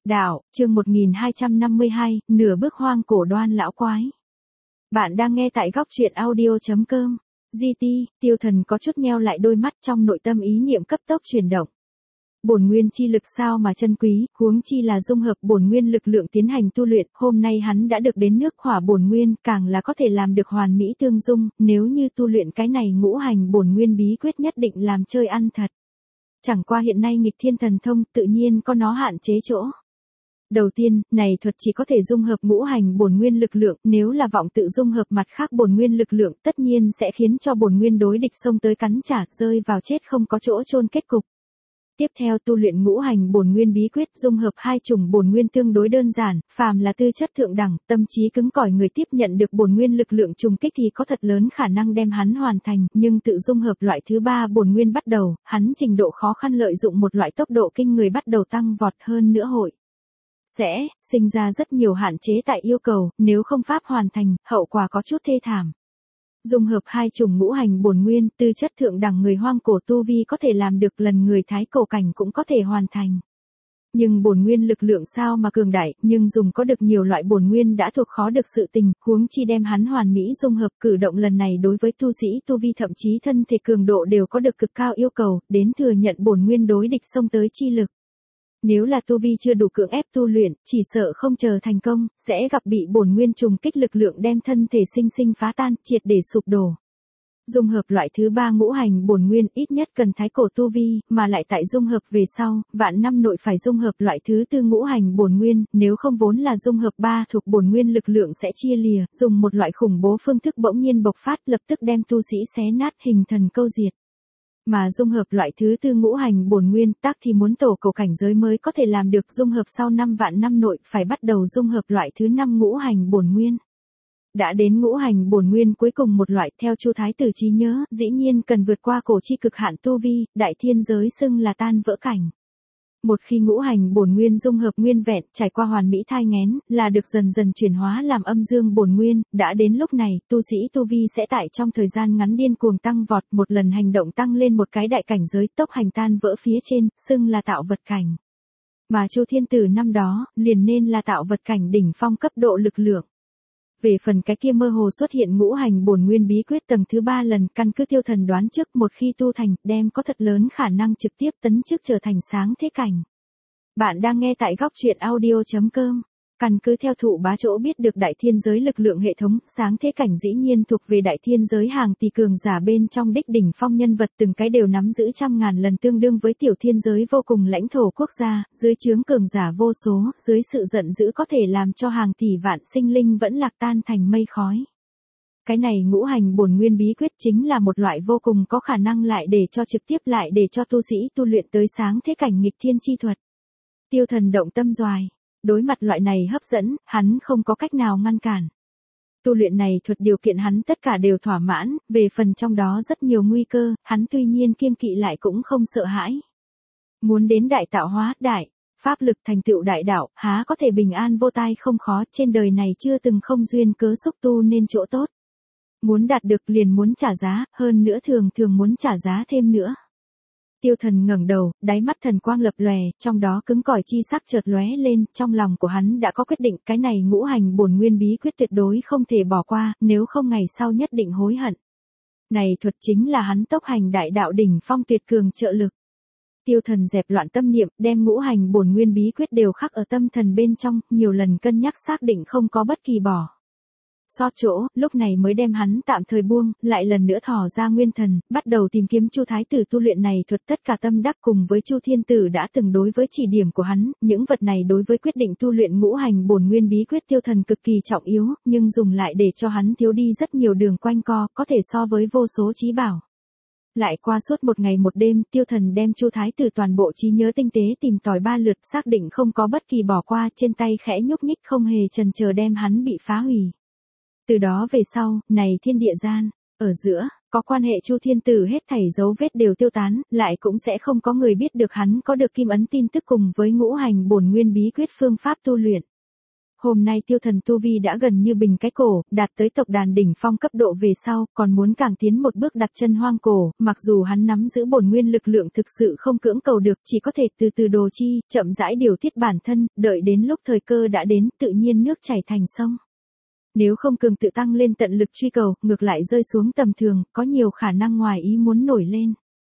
Đạo, chương 1252, nửa bước hoang cổ đoan lão quái. Bạn đang nghe tại góc truyện audio.com. GT, Tiêu Thần có chút nheo lại đôi mắt, trong nội tâm ý niệm cấp tốc chuyển động. Bổn nguyên chi lực sao mà chân quý, huống chi là dung hợp bổn nguyên lực lượng tiến hành tu luyện, hôm nay hắn đã được đến nước hỏa bổn nguyên, càng là có thể làm được hoàn mỹ tương dung, nếu như tu luyện cái này ngũ hành bổn nguyên bí quyết nhất định làm chơi ăn thật. Chẳng qua hiện nay nghịch thiên thần thông tự nhiên có nó hạn chế chỗ. Đầu tiên, này thuật chỉ có thể dung hợp ngũ hành bổn nguyên lực lượng, nếu là vọng tự dung hợp mặt khác bổn nguyên lực lượng, tất nhiên sẽ khiến cho bổn nguyên đối địch xông tới cắn trả, rơi vào chết không có chỗ chôn kết cục. Tiếp theo tu luyện ngũ hành bổn nguyên bí quyết, dung hợp hai chủng bổn nguyên tương đối đơn giản, phàm là tư chất thượng đẳng, tâm trí cứng cỏi người tiếp nhận được bổn nguyên lực lượng trùng kích thì có thật lớn khả năng đem hắn hoàn thành, nhưng tự dung hợp loại thứ ba bổn nguyên bắt đầu, hắn trình độ khó khăn lợi dụng một loại tốc độ kinh người bắt đầu tăng vọt, hơn nữa hội sẽ sinh ra rất nhiều hạn chế tại yêu cầu, nếu không pháp hoàn thành, hậu quả có chút thê thảm. Dung hợp hai chủng ngũ hành bổn nguyên, tư chất thượng đẳng người hoang cổ tu vi có thể làm được, lần người thái cổ cảnh cũng có thể hoàn thành. Nhưng bổn nguyên lực lượng sao mà cường đại, nhưng dùng có được nhiều loại bổn nguyên đã thuộc khó được sự tình, huống chi đem hắn hoàn mỹ dung hợp. Cử động lần này đối với tu sĩ tu vi thậm chí thân thể cường độ đều có được cực cao yêu cầu, đến thừa nhận bổn nguyên đối địch xông tới chi lực. Nếu là tu vi chưa đủ cưỡng ép tu luyện, chỉ sợ không chờ thành công, sẽ gặp bị bổn nguyên trùng kích lực lượng đem thân thể sinh sinh phá tan, triệt để sụp đổ. Dung hợp loại thứ ba ngũ hành bổn nguyên ít nhất cần thái cổ tu vi, mà lại tại dung hợp về sau, vạn năm nội phải dung hợp loại thứ tư ngũ hành bổn nguyên, nếu không vốn là dung hợp ba thuộc bổn nguyên lực lượng sẽ chia lìa, dùng một loại khủng bố phương thức bỗng nhiên bộc phát, lập tức đem tu sĩ xé nát, hình thần câu diệt. Mà dung hợp loại thứ tư ngũ hành bổn nguyên tác thì muốn tổ cổ cảnh giới mới có thể làm được, dung hợp sau 5 vạn năm nội phải bắt đầu dung hợp loại thứ 5 ngũ hành bổn nguyên. Đã đến ngũ hành bổn nguyên cuối cùng một loại, theo Chu Thái Tử trí nhớ, dĩ nhiên cần vượt qua cổ chi cực hạn tu vi, đại thiên giới xưng là tan vỡ cảnh. Một khi ngũ hành bổn nguyên dung hợp nguyên vẹn, trải qua hoàn mỹ thai nghén, là được dần dần chuyển hóa làm âm dương bổn nguyên, đã đến lúc này, tu sĩ tu vi sẽ tại trong thời gian ngắn điên cuồng tăng vọt, một lần hành động tăng lên một cái đại cảnh giới, tốc hành tan vỡ phía trên, xưng là tạo vật cảnh. Mà Chu Thiên Tử năm đó, liền nên là tạo vật cảnh đỉnh phong cấp độ lực lượng. Về phần cái kia mơ hồ xuất hiện ngũ hành bổn nguyên bí quyết tầng thứ 3 lần, căn cứ Tiêu Thần đoán trước, một khi tu thành, đem có thật lớn khả năng trực tiếp tấn chức trở thành sáng thế cảnh. Bạn đang nghe tại góc truyện audio.com. Căn cứ theo thụ bá chỗ biết được đại thiên giới lực lượng hệ thống, sáng thế cảnh dĩ nhiên thuộc về đại thiên giới hàng tỷ cường giả bên trong đích đỉnh phong nhân vật, từng cái đều nắm giữ trăm ngàn lần tương đương với tiểu thiên giới vô cùng lãnh thổ quốc gia, dưới trướng cường giả vô số, dưới sự giận dữ có thể làm cho hàng tỷ vạn sinh linh vẫn lạc tan thành mây khói. Cái này ngũ hành bổn nguyên bí quyết chính là một loại vô cùng có khả năng lại để cho trực tiếp lại để cho tu sĩ tu luyện tới sáng thế cảnh nghịch thiên chi thuật. Tiêu Thần động tâm doài. Đối mặt loại này hấp dẫn, hắn không có cách nào ngăn cản. Tu luyện này thuật điều kiện hắn tất cả đều thỏa mãn, về phần trong đó rất nhiều nguy cơ, hắn tuy nhiên kiêng kỵ lại cũng không sợ hãi. Muốn đến đại tạo hóa, đại pháp lực thành tựu đại đạo, há có thể bình an vô tai không khó, trên đời này chưa từng không duyên cớ xúc tu nên chỗ tốt. Muốn đạt được liền muốn trả giá, hơn nữa thường thường muốn trả giá thêm nữa. Tiêu Thần ngẩng đầu, đáy mắt thần quang lập lòe, trong đó cứng cỏi chi sắc chợt lóe lên, trong lòng của hắn đã có quyết định, cái này ngũ hành bổn nguyên bí quyết tuyệt đối không thể bỏ qua, nếu không ngày sau nhất định hối hận. Này thuật chính là hắn tốc hành đại đạo đỉnh phong tuyệt cường trợ lực. Tiêu Thần dẹp loạn tâm niệm, đem ngũ hành bổn nguyên bí quyết đều khắc ở tâm thần bên trong, nhiều lần cân nhắc xác định không có bất kỳ bỏ sót chỗ, lúc này mới đem hắn tạm thời buông, lại lần nữa thò ra nguyên thần, bắt đầu tìm kiếm Chu Thái Tử tu luyện này thuật, tất cả tâm đắc cùng với Chu Thiên Tử đã từng đối với chỉ điểm của hắn, những vật này đối với quyết định tu luyện ngũ hành bổn nguyên bí quyết Tiêu Thần cực kỳ trọng yếu, nhưng dùng lại để cho hắn thiếu đi rất nhiều đường quanh co, có thể so với vô số trí bảo. Lại qua suốt một ngày một đêm, Tiêu Thần đem Chu Thái Tử toàn bộ trí nhớ tinh tế tìm tòi 3 lượt, xác định không có bất kỳ bỏ qua, trên tay khẽ nhúc nhích không hề chần chờ đem hắn bị phá hủy. Từ đó về sau, này thiên địa gian, ở giữa, có quan hệ Chu Thiên Tử hết thảy dấu vết đều tiêu tán, lại cũng sẽ không có người biết được hắn có được kim ấn tin tức cùng với ngũ hành bổn nguyên bí quyết phương pháp tu luyện. Hôm nay tiêu thần tu vi đã gần như bình cái cổ, đạt tới tộc đàn đỉnh phong cấp độ về sau, còn muốn càng tiến một bước đặt chân hoang cổ, mặc dù hắn nắm giữ bổn nguyên lực lượng thực sự không cưỡng cầu được, chỉ có thể từ từ đồ chi, chậm rãi điều tiết bản thân, đợi đến lúc thời cơ đã đến, tự nhiên nước chảy thành sông. Nếu không cường tự tăng lên tận lực truy cầu, ngược lại rơi xuống tầm thường, có nhiều khả năng ngoài ý muốn nổi lên.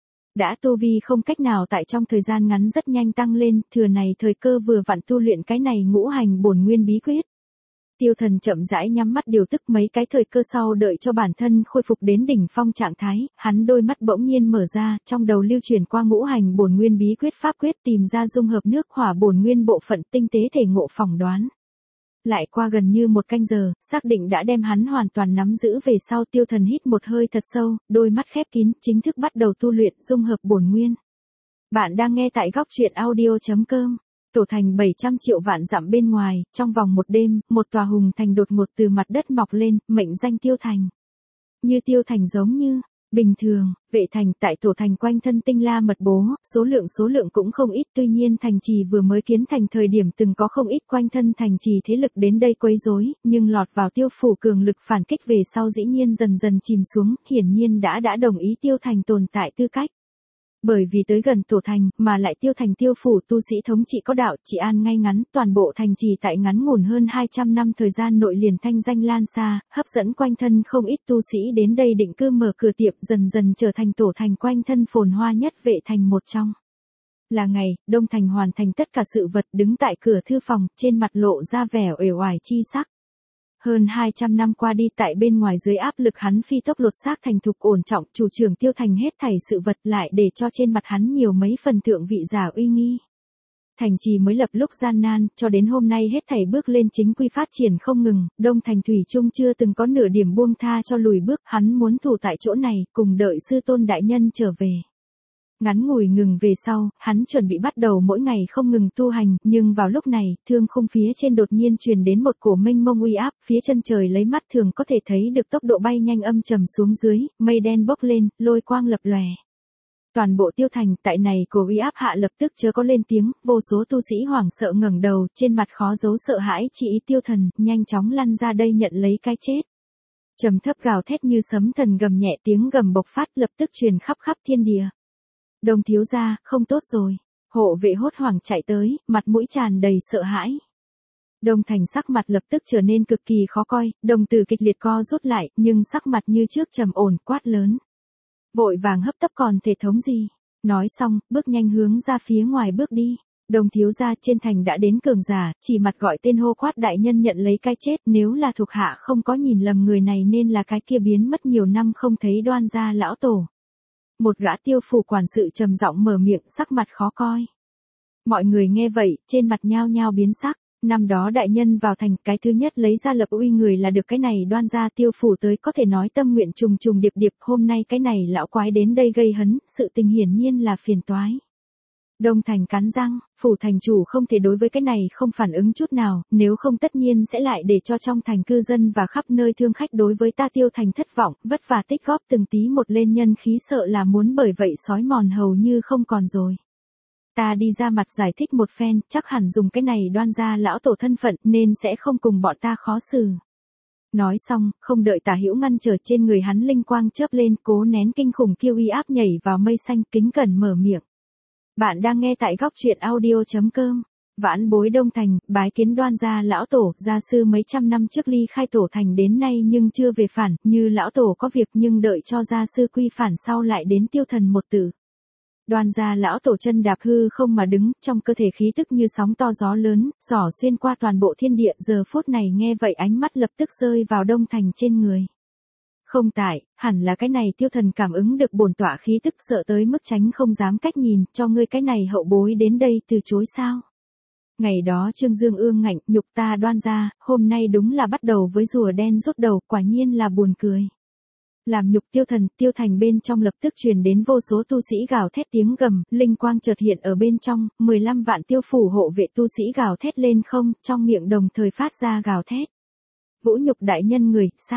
Đã tu vi không cách nào tại trong thời gian ngắn rất nhanh tăng lên, thừa này thời cơ vừa vặn tu luyện cái này ngũ hành bổn nguyên bí quyết. Tiêu thần chậm rãi nhắm mắt điều tức mấy cái thời cơ sau đợi cho bản thân khôi phục đến đỉnh phong trạng thái, hắn đôi mắt bỗng nhiên mở ra, trong đầu lưu chuyển qua ngũ hành bổn nguyên bí quyết pháp quyết tìm ra dung hợp nước hỏa bổn nguyên bộ phận tinh tế thể ngộ phỏng đoán. Lại qua gần như một canh giờ, xác định đã đem hắn hoàn toàn nắm giữ về sau tiêu thần hít một hơi thật sâu, đôi mắt khép kín, chính thức bắt đầu tu luyện dung hợp bổn nguyên. Bạn đang nghe tại góc truyện audio.com. Tổ thành 700 triệu vạn dặm bên ngoài, trong vòng một đêm, một tòa hùng thành đột ngột từ mặt đất mọc lên, mệnh danh Tiêu Thành. Như Tiêu Thành giống như bình thường, vệ thành tại tổ thành quanh thân tinh la mật bố, số lượng cũng không ít, tuy nhiên thành trì vừa mới kiến thành thời điểm từng có không ít quanh thân thành trì thế lực đến đây quấy rối, nhưng lọt vào Tiêu phủ cường lực phản kích về sau dĩ nhiên dần dần chìm xuống, hiển nhiên đã đồng ý Tiêu Thành tồn tại tư cách. Bởi vì tới gần tổ thành, mà lại Tiêu Thành Tiêu phủ tu sĩ thống trị có đạo, trị an ngay ngắn, toàn bộ thành trì tại ngắn ngủn hơn 200 năm thời gian nội liền thanh danh lan xa, hấp dẫn quanh thân không ít tu sĩ đến đây định cư mở cửa tiệm, dần dần trở thành tổ thành quanh thân phồn hoa nhất vệ thành một trong. Là ngày, Đông Thành hoàn thành tất cả sự vật, đứng tại cửa thư phòng, trên mặt lộ ra vẻ uể oải chi sắc. Hơn 200 năm qua đi, tại bên ngoài dưới áp lực hắn phi tốc lột xác thành thục ổn trọng, chủ trưởng Tiêu Thành hết thảy sự vật lại để cho trên mặt hắn nhiều mấy phần thượng vị giả uy nghi. Thành trì mới lập lúc gian nan, cho đến hôm nay hết thảy bước lên chính quy phát triển không ngừng, Đông Thành thủy chung chưa từng có nửa điểm buông tha cho lùi bước, hắn muốn thủ tại chỗ này, cùng đợi sư tôn đại nhân trở về. Ngắn ngủi ngừng về sau, hắn chuẩn bị bắt đầu mỗi ngày không ngừng tu hành, nhưng vào lúc này, thương khung phía trên đột nhiên truyền đến một cổ mênh mông uy áp, phía chân trời lấy mắt thường có thể thấy được tốc độ bay nhanh âm trầm xuống dưới, mây đen bốc lên, lôi quang lập lòe. Toàn bộ Tiêu Thành tại này cổ uy áp hạ lập tức chớ có lên tiếng, vô số tu sĩ hoảng sợ ngẩng đầu, trên mặt khó giấu sợ hãi, chỉ ý Tiêu Thần nhanh chóng lăn ra đây nhận lấy cái chết. Trầm thấp gào thét như sấm thần gầm nhẹ, tiếng gầm bộc phát lập tức truyền khắp thiên địa. Đồng thiếu gia, không tốt rồi. Hộ vệ hốt hoảng chạy tới, mặt mũi tràn đầy sợ hãi. Đông Thành sắc mặt lập tức trở nên cực kỳ khó coi, đồng tử kịch liệt co rút lại, nhưng sắc mặt như trước trầm ổn, quát lớn. Vội vàng hấp tấp còn thể thống gì? Nói xong, bước nhanh hướng ra phía ngoài bước đi. Đồng thiếu gia trên thành đã đến cường giả, chỉ mặt gọi tên hô quát đại nhân nhận lấy cái chết, nếu là thuộc hạ không có nhìn lầm người này nên là cái kia biến mất nhiều năm không thấy Đoan gia lão tổ. Một gã Tiêu phủ quản sự trầm giọng mở miệng, sắc mặt khó coi. Mọi người nghe vậy, trên mặt nhao nhao biến sắc. Năm đó đại nhân vào thành, cái thứ nhất lấy ra lập uy người là được cái này Đoan gia Tiêu phủ tới, có thể nói tâm nguyện trùng trùng điệp điệp, hôm nay cái này lão quái đến đây gây hấn, sự tình hiển nhiên là phiền toái. Đông Thành cắn răng, phủ thành chủ không thể đối với cái này không phản ứng chút nào, nếu không tất nhiên sẽ lại để cho trong thành cư dân và khắp nơi thương khách đối với ta Tiêu Thành thất vọng, vất vả tích góp từng tí một lên nhân khí sợ là muốn bởi vậy sói mòn hầu như không còn rồi. Ta đi ra mặt giải thích một phen, chắc hẳn dùng cái này Đoan gia lão tổ thân phận nên sẽ không cùng bọn ta khó xử. Nói xong, không đợi Tả Hữu ngăn trở, trên người hắn linh quang chớp lên, cố nén kinh khủng kia uy áp nhảy vào mây xanh, kính cẩn mở miệng. Bạn đang nghe tại góc truyện audio.com. Vãn bối Đông Thành, bái kiến Đoan gia lão tổ, gia sư mấy trăm năm trước ly khai tổ thành đến nay nhưng chưa về phản, như lão tổ có việc nhưng đợi cho gia sư quy phản sau lại đến Tiêu Thần một tử. Đoan gia lão tổ chân đạp hư không mà đứng, trong cơ thể khí tức như sóng to gió lớn, xỏ xuyên qua toàn bộ thiên địa, giờ phút này nghe vậy ánh mắt lập tức rơi vào Đông Thành trên người. Không tại, hẳn là cái này Tiêu Thần cảm ứng được bổn tọa khí tức, sợ tới mức tránh không dám cách nhìn, cho ngươi cái này hậu bối đến đây từ chối sao? Ngày đó Trương Dương ương ngạnh, nhục ta Đoan gia, hôm nay đúng là bắt đầu với rùa đen rút đầu, quả nhiên là buồn cười. Làm nhục Tiêu Thần, Tiêu Thành bên trong lập tức truyền đến vô số tu sĩ gào thét tiếng gầm, linh quang chợt hiện ở bên trong, 15 vạn Tiêu phủ hộ vệ tu sĩ gào thét lên không, trong miệng đồng thời phát ra gào thét. Vũ nhục đại nhân người, sát.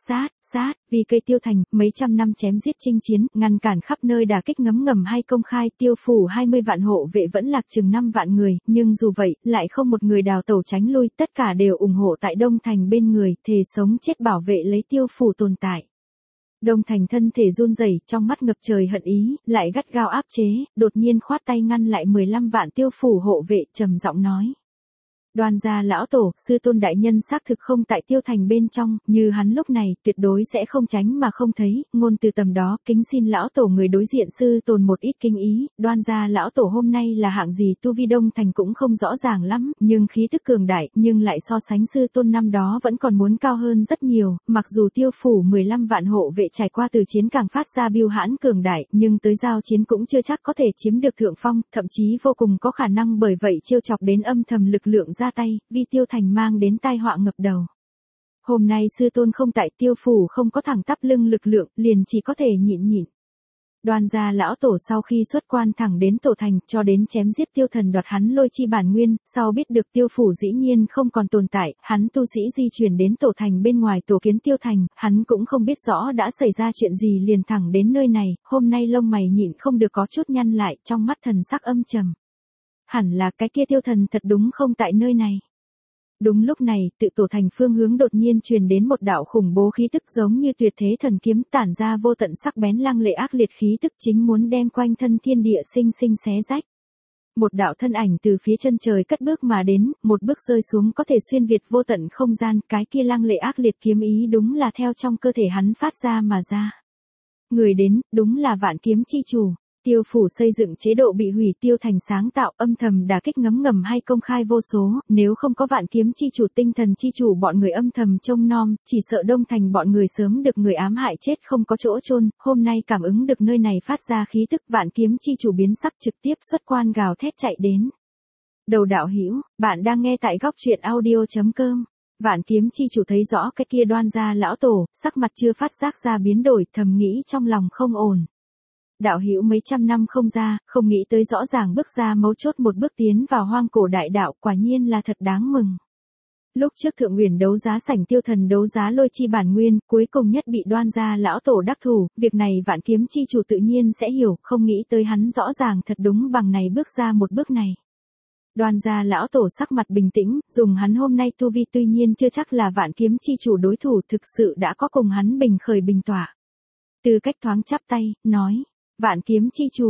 sát, vì cây Tiêu Thành, mấy trăm năm chém giết chinh chiến, ngăn cản khắp nơi đả kích ngấm ngầm hay công khai, Tiêu phủ 20 vạn hộ vệ vẫn lạc chừng 5 vạn người, nhưng dù vậy, lại không một người đào tẩu tránh lui, tất cả đều ủng hộ tại Đông Thành bên người, thề sống chết bảo vệ lấy Tiêu phủ tồn tại. Đông Thành thân thể run rẩy, trong mắt ngập trời hận ý, lại gắt gao áp chế, đột nhiên khoát tay ngăn lại 15 vạn Tiêu phủ hộ vệ, trầm giọng nói: Đoan gia lão tổ, sư tôn đại nhân xác thực không tại Tiêu Thành bên trong, như hắn lúc này, tuyệt đối sẽ không tránh mà không thấy, ngôn từ tầm đó, kính xin lão tổ người đối diện sư tồn một ít kinh ý, Đoan gia lão tổ hôm nay là hạng gì tu vi Đông Thành cũng không rõ ràng lắm, nhưng khí tức cường đại, nhưng lại so sánh sư tôn năm đó vẫn còn muốn cao hơn rất nhiều, mặc dù Tiêu phủ 15 vạn hộ vệ trải qua từ chiến càng phát ra biêu hãn cường đại, nhưng tới giao chiến cũng chưa chắc có thể chiếm được thượng phong, thậm chí vô cùng có khả năng bởi vậy trêu chọc đến âm thầm lực lượng ra tay, vì Tiêu Thành mang đến tai họa ngập đầu. Hôm nay sư tôn không tại, Tiêu phủ không có thẳng tắp lưng lực lượng, liền chỉ có thể nhịn. Đoan gia lão tổ sau khi xuất quan thẳng đến Tổ Thành, cho đến chém giết Tiêu Thần đoạt hắn lôi chi bản nguyên, sau biết được Tiêu phủ dĩ nhiên không còn tồn tại, hắn tu sĩ di chuyển đến Tổ Thành bên ngoài tổ kiến Tiêu Thành, hắn cũng không biết rõ đã xảy ra chuyện gì liền thẳng đến nơi này, hôm nay lông mày nhịn không được có chút nhăn lại, trong mắt thần sắc âm trầm. Hẳn là cái kia Tiêu Thần thật đúng không tại nơi này. Đúng lúc này, tự Tổ Thành phương hướng đột nhiên truyền đến một đạo khủng bố khí tức giống như tuyệt thế thần kiếm tản ra vô tận sắc bén lăng lệ ác liệt khí tức chính muốn đem quanh thân thiên địa sinh sinh xé rách. Một đạo thân ảnh từ phía chân trời cất bước mà đến, một bước rơi xuống có thể xuyên việt vô tận không gian, cái kia lăng lệ ác liệt kiếm ý đúng là theo trong cơ thể hắn phát ra mà ra. Người đến, đúng là Vạn Kiếm chi chủ. Tiêu phủ xây dựng chế độ bị hủy, Tiêu Thành sáng tạo, âm thầm đả kích ngấm ngầm hay công khai vô số, nếu không có Vạn Kiếm chi chủ tinh thần chi chủ bọn người âm thầm trông nom, chỉ sợ Đông Thành bọn người sớm được người ám hại chết không có chỗ chôn, hôm nay cảm ứng được nơi này phát ra khí tức, Vạn Kiếm chi chủ biến sắc trực tiếp xuất quan gào thét chạy đến. Đầu đạo hữu, bạn đang nghe tại góc truyện audio.com. Vạn Kiếm chi chủ thấy rõ cái kia Đoan gia lão tổ, sắc mặt chưa phát giác ra biến đổi, thầm nghĩ trong lòng không ổn. Đạo hữu mấy trăm năm không ra, không nghĩ tới rõ ràng bước ra mấu chốt một bước tiến vào hoang cổ đại đạo, quả nhiên là thật đáng mừng. Lúc trước Thượng Uyển đấu giá sảnh Tiêu Thần đấu giá lôi chi bản nguyên, cuối cùng nhất bị Đoan gia lão tổ đắc thủ, việc này Vạn Kiếm chi chủ tự nhiên sẽ hiểu, không nghĩ tới hắn rõ ràng thật đúng bằng này bước ra một bước này. Đoan gia lão tổ sắc mặt bình tĩnh, dùng hắn hôm nay tu vi tuy nhiên chưa chắc là Vạn Kiếm chi chủ đối thủ, thực sự đã có cùng hắn bình khởi bình tỏa. Từ cách thoáng chắp tay, nói: Vạn Kiếm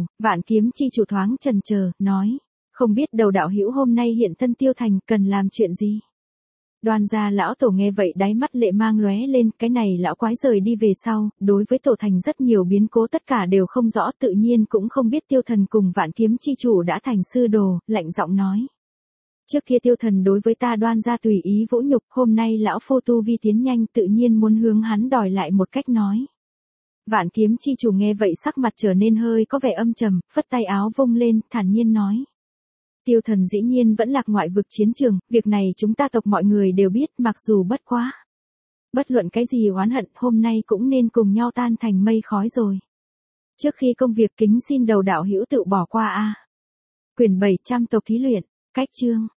chi chủ thoáng chần chờ, nói: Không biết đầu đạo hữu hôm nay hiện thân Tiêu Thành cần làm chuyện gì? Đoan gia lão tổ nghe vậy đáy mắt lệ mang lóe lên, cái này lão quái rời đi về sau, đối với Tổ Thành rất nhiều biến cố tất cả đều không rõ, tự nhiên cũng không biết Tiêu Thần cùng Vạn Kiếm chi chủ đã thành sư đồ, lạnh giọng nói: Trước kia Tiêu Thần đối với ta Đoan gia tùy ý vũ nhục, hôm nay lão phu tu vi tiến nhanh tự nhiên muốn hướng hắn đòi lại một cách nói. Vạn Kiếm chi chủ nghe vậy sắc mặt trở nên hơi có vẻ âm trầm, phất tay áo vung lên, thản nhiên nói: Tiêu Thần dĩ nhiên vẫn lạc ngoại vực chiến trường, việc này chúng ta tộc mọi người đều biết, mặc dù bất quá. Bất luận cái gì oán hận, hôm nay cũng nên cùng nhau tan thành mây khói rồi. Trước khi công việc kính xin đầu đạo hữu tự bỏ qua a. Quyển 700 tộc thí luyện, cách chương.